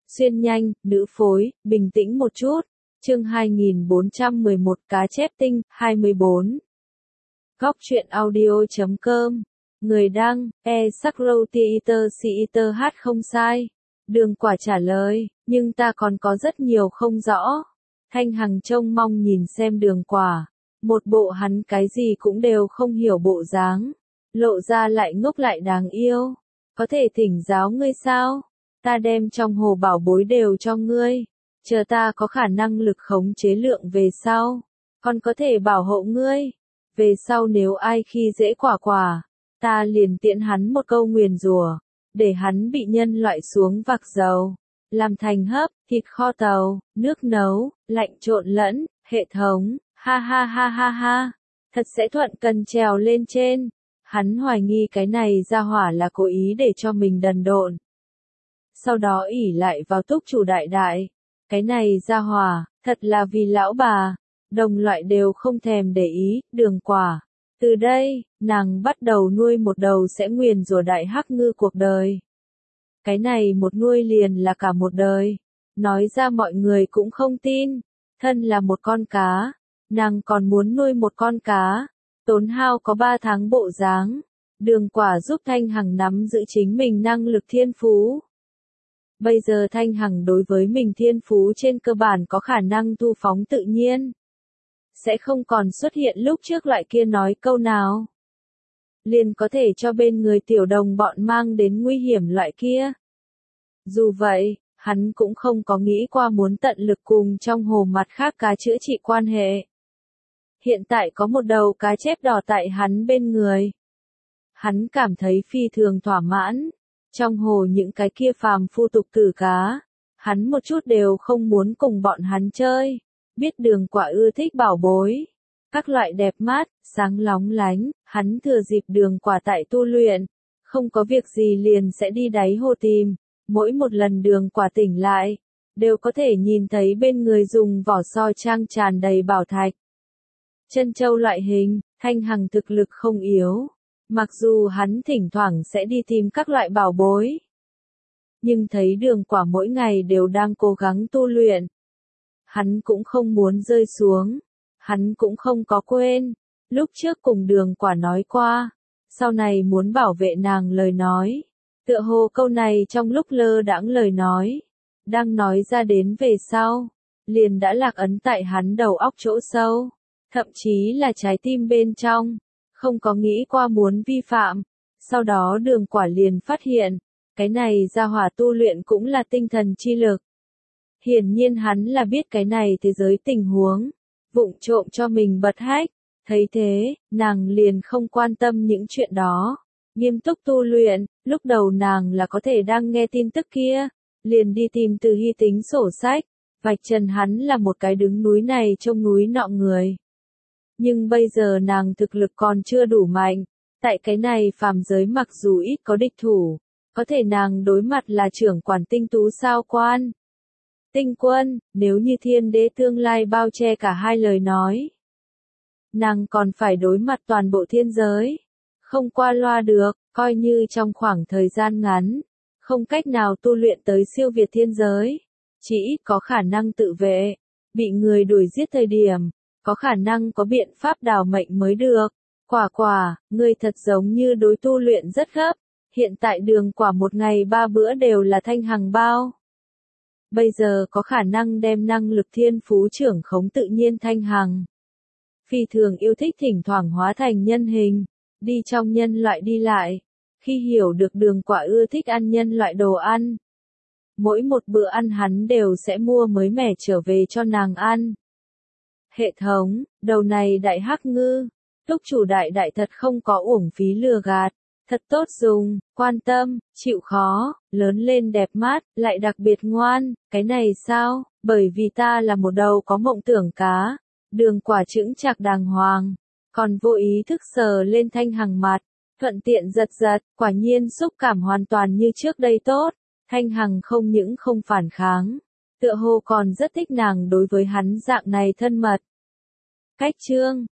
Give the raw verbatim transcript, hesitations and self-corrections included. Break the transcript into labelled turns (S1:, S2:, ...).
S1: Xuyên nhanh, nữ phối, bình tĩnh một chút. Chương hai nghìn bốn trăm mười một Cá chép tinh, hai mươi bốn. Góc truyện audio chấm com. Người đăng, e Sakrotiiter Siiter hát không sai. Đường Quả trả lời, nhưng ta còn có rất nhiều không rõ. Thanh Hằng trông mong nhìn xem Đường Quả. Một bộ hắn cái gì cũng đều không hiểu bộ dáng. Lộ ra lại ngốc lại đáng yêu. Có thể thỉnh giáo ngươi sao? Ta đem trong hồ bảo bối đều cho ngươi. Chờ ta có khả năng lực khống chế lượng về sau. Còn có thể bảo hộ ngươi. Về sau nếu ai khi dễ Quả Quả, ta liền tiễn hắn một câu nguyền rủa, để hắn bị nhân loại xuống vạc dầu, làm thành hấp, thịt kho tàu, nước nấu, lạnh trộn lẫn, hệ thống, ha ha ha ha ha, thật sẽ thuận cần trèo lên trên. Hắn hoài nghi cái này ra hỏa là cố ý để cho mình đần độn. Sau đó ỉ lại vào túc chủ đại đại. Cái này ra hỏa, thật là vì lão bà. Đồng loại đều không thèm để ý, Đường Quả. Từ đây, nàng bắt đầu nuôi một đầu sẽ nguyền rủa đại hắc ngư cuộc đời. Cái này một nuôi liền là cả một đời. Nói ra mọi người cũng không tin. Thân là một con cá. Nàng còn muốn nuôi một con cá. Tốn hao có ba tháng bộ dáng. Đường Quả giúp Thanh Hằng nắm giữ chính mình năng lực thiên phú. Bây giờ Thanh Hằng đối với mình thiên phú trên cơ bản có khả năng thu phóng tự nhiên. Sẽ không còn xuất hiện lúc trước loại kia nói câu nào. Liền có thể cho bên người tiểu đồng bọn mang đến nguy hiểm loại kia. Dù vậy, hắn cũng không có nghĩ qua muốn tận lực cùng trong hồ mặt khác cá chữa trị quan hệ. Hiện tại có một đầu cá chép đỏ tại hắn bên người. Hắn cảm thấy phi thường thỏa mãn. Trong hồ những cái kia phàm phu tục tử cá, hắn một chút đều không muốn cùng bọn hắn chơi. Biết Đường Quả ưa thích bảo bối, các loại đẹp mắt, sáng lóng lánh, hắn thừa dịp Đường Quả tại tu luyện, không có việc gì liền sẽ đi đáy hồ tìm. Mỗi một lần Đường Quả tỉnh lại, đều có thể nhìn thấy bên người dùng vỏ soi trang tràn đầy bảo thạch. Chân châu loại hình, Thanh Hằng thực lực không yếu. Mặc dù hắn thỉnh thoảng sẽ đi tìm các loại bảo bối. Nhưng thấy Đường Quả mỗi ngày đều đang cố gắng tu luyện. Hắn cũng không muốn rơi xuống. Hắn cũng không có quên. Lúc trước cùng Đường Quả nói qua. Sau này muốn bảo vệ nàng lời nói. Tựa hồ câu này trong lúc lơ đãng lời nói. Đang nói ra đến về sau. Liền đã lạc ấn tại hắn đầu óc chỗ sâu. Thậm chí là trái tim bên trong. Không có nghĩ qua muốn vi phạm. Sau đó Đường Quả liền phát hiện. Cái này ra hỏa tu luyện cũng là tinh thần chi lực. Hiển nhiên hắn là biết cái này thế giới tình huống. Vụng trộm cho mình bật hách. Thấy thế, nàng liền không quan tâm những chuyện đó. Nghiêm túc tu luyện, lúc đầu nàng là có thể đang nghe tin tức kia. Liền đi tìm Từ Hy tính sổ sách. Vạch trần hắn là một cái đứng núi này trông núi nọ người. Nhưng bây giờ nàng thực lực còn chưa đủ mạnh. Tại cái này phàm giới mặc dù ít có địch thủ. Có thể nàng đối mặt là trưởng quản tinh tú sao quan. Tinh quân, nếu như thiên đế tương lai bao che cả hai lời nói. Nàng còn phải đối mặt toàn bộ thiên giới. Không qua loa được, coi như trong khoảng thời gian ngắn. Không cách nào tu luyện tới siêu việt thiên giới. Chỉ ít có khả năng tự vệ. Bị người đuổi giết thời điểm. Có khả năng có biện pháp đào mệnh mới được. Quả Quả, ngươi thật giống như đối tu luyện rất gấp. Hiện tại Đường Quả một ngày ba bữa đều là Thanh Hằng bao. Bây giờ có khả năng đem năng lực thiên phú trưởng khống tự nhiên Thanh Hằng. Phi thường yêu thích thỉnh thoảng hóa thành nhân hình. Đi trong nhân loại đi lại. Khi hiểu được Đường Quả ưa thích ăn nhân loại đồ ăn. Mỗi một bữa ăn hắn đều sẽ mua mới mẻ trở về cho nàng ăn. Hệ thống, đầu này đại hắc ngư, túc chủ đại đại thật không có uổng phí lừa gạt, thật tốt dùng, quan tâm, chịu khó, lớn lên đẹp mắt, lại đặc biệt ngoan, cái này sao, bởi vì ta là một đầu có mộng tưởng cá, Đường Quả chững chạc đàng hoàng, còn vô ý thức sờ lên Thanh Hằng mặt, thuận tiện giật giật, quả nhiên xúc cảm hoàn toàn như trước đây tốt, Thanh Hằng không những không phản kháng. Tựa hồ còn rất thích nàng đối với hắn dạng này thân mật. Cách chương